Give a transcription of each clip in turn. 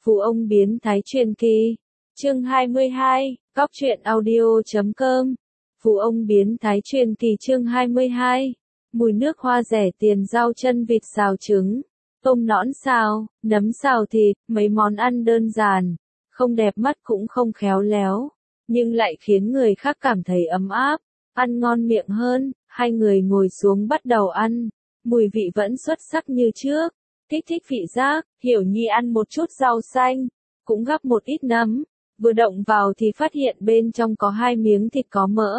Phú ông biến thái truyền kỳ. Chương 22, Cóc truyện audio.com. Phú ông biến thái truyền kỳ chương 22. Mùi nước hoa rẻ tiền, rau chân vịt xào trứng, tôm nõn xào, nấm xào thịt, mấy món ăn đơn giản, không đẹp mắt cũng không khéo léo, nhưng lại khiến người khác cảm thấy ấm áp, ăn ngon miệng hơn. Hai người ngồi xuống bắt đầu ăn, mùi vị vẫn xuất sắc như trước. Kích thích vị giác, Hiểu Nhi ăn một chút rau xanh, cũng gắp một ít nấm, vừa động vào thì phát hiện bên trong có 2 miếng thịt có mỡ.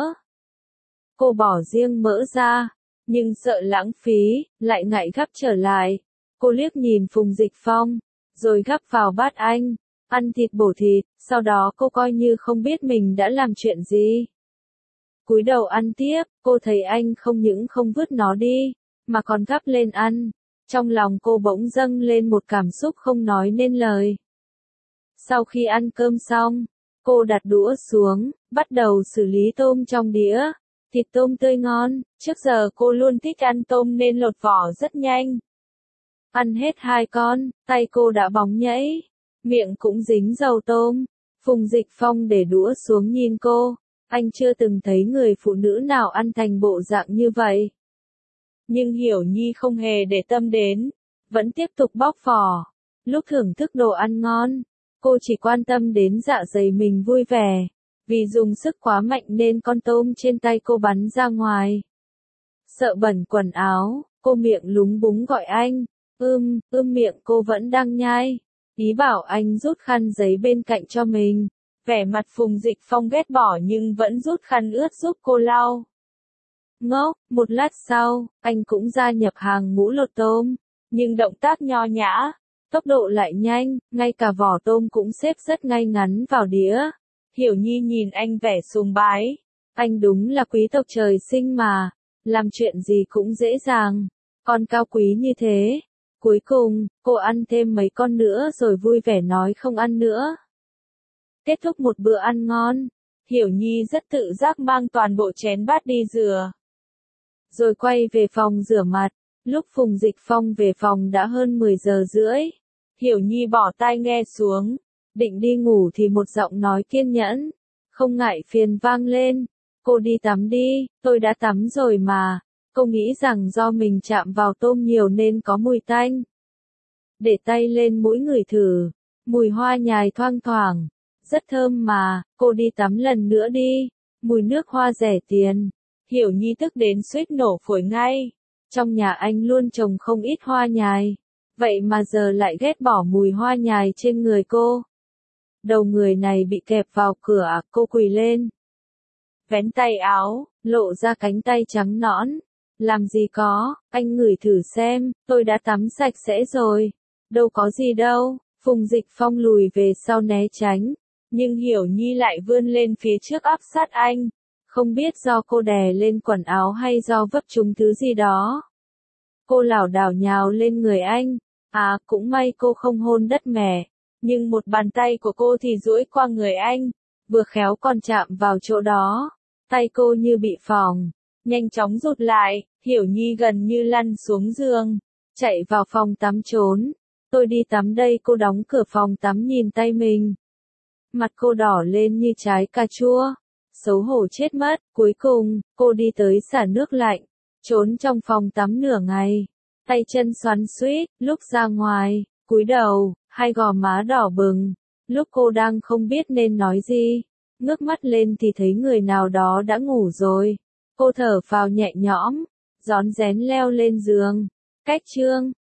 Cô bỏ riêng mỡ ra, nhưng sợ lãng phí, lại ngại gắp trở lại. Cô liếc nhìn Phùng Dịch Phong, rồi gắp vào bát anh, ăn thịt bổ thịt, sau đó cô coi như không biết mình đã làm chuyện gì. Cúi đầu ăn tiếp, cô thấy anh không những không vứt nó đi, mà còn gắp lên ăn. Trong lòng cô bỗng dâng lên một cảm xúc không nói nên lời. Sau khi ăn cơm xong, cô đặt đũa xuống, bắt đầu xử lý tôm trong đĩa. Thịt tôm tươi ngon, trước giờ cô luôn thích ăn tôm nên lột vỏ rất nhanh. Ăn hết 2 con, tay cô đã bóng nhẫy, miệng cũng dính dầu tôm. Phùng Dịch Phong để đũa xuống nhìn cô, anh chưa từng thấy người phụ nữ nào ăn thành bộ dạng như vậy. Nhưng Hiểu Nhi không hề để tâm đến, vẫn tiếp tục bóc vỏ. Lúc thưởng thức đồ ăn ngon, cô chỉ quan tâm đến dạ dày mình vui vẻ. Vì dùng sức quá mạnh nên con tôm trên tay cô bắn ra ngoài. Sợ bẩn quần áo, cô miệng lúng búng gọi anh. Miệng cô vẫn đang nhai. Ý bảo anh rút khăn giấy bên cạnh cho mình. Vẻ mặt Phùng Dịch Phong ghét bỏ nhưng vẫn rút khăn ướt giúp cô lau. Ngốc, một lát sau, anh cũng gia nhập hàng ngũ lột tôm. Nhưng động tác nho nhã, tốc độ lại nhanh, ngay cả vỏ tôm cũng xếp rất ngay ngắn vào đĩa. Hiểu Nhi nhìn anh vẻ sùng bái. Anh đúng là quý tộc trời sinh mà, làm chuyện gì cũng dễ dàng, còn cao quý như thế. Cuối cùng, cô ăn thêm mấy con nữa rồi vui vẻ nói không ăn nữa. Kết thúc một bữa ăn ngon, Hiểu Nhi rất tự giác mang toàn bộ chén bát đi rửa. Rồi quay về phòng rửa mặt. Lúc Phùng Dịch Phong về phòng đã hơn 10 giờ rưỡi. Hiểu Nhi bỏ tai nghe xuống, định đi ngủ thì một giọng nói kiên nhẫn, không ngại phiền vang lên. Cô đi tắm đi, tôi đã tắm rồi mà. Cô nghĩ rằng do mình chạm vào tôm nhiều nên có mùi tanh. Để tay lên mũi ngửi thử, mùi hoa nhài thoang thoảng, rất thơm mà. Cô đi tắm lần nữa đi, mùi nước hoa rẻ tiền. Hiểu Nhi tức đến suýt nổ phổi ngay. Trong nhà anh luôn trồng không ít hoa nhài, vậy mà giờ lại ghét bỏ mùi hoa nhài trên người cô. Đầu người này bị kẹp vào cửa, cô quỳ lên. Vén tay áo, lộ ra cánh tay trắng nõn. Làm gì có, anh ngửi thử xem, tôi đã tắm sạch sẽ rồi. Đâu có gì đâu. Phùng Dịch Phong lùi về sau né tránh, nhưng Hiểu Nhi lại vươn lên phía trước áp sát anh. Không biết do cô đè lên quần áo hay do vấp trúng thứ gì đó. Cô lảo đảo nhào lên người anh. Cũng may cô không hôn đất mẹ. Nhưng một bàn tay của cô thì duỗi qua người anh, vừa khéo còn chạm vào chỗ đó. Tay cô như bị phỏng, nhanh chóng rụt lại. Hiểu Nhi gần như lăn xuống giường, chạy vào phòng tắm trốn. Tôi đi tắm đây. Cô đóng cửa phòng tắm nhìn tay mình. Mặt cô đỏ lên như trái cà chua, xấu hổ chết mất. Cuối cùng, cô đi tới xả nước lạnh, trốn trong phòng tắm nửa ngày, tay chân xoắn xuýt. Lúc ra ngoài, cúi đầu, hai gò má đỏ bừng. Lúc cô đang không biết nên nói gì, ngước mắt lên thì thấy người nào đó đã ngủ rồi. Cô thở phào nhẹ nhõm, rón rén leo lên giường. Cách chương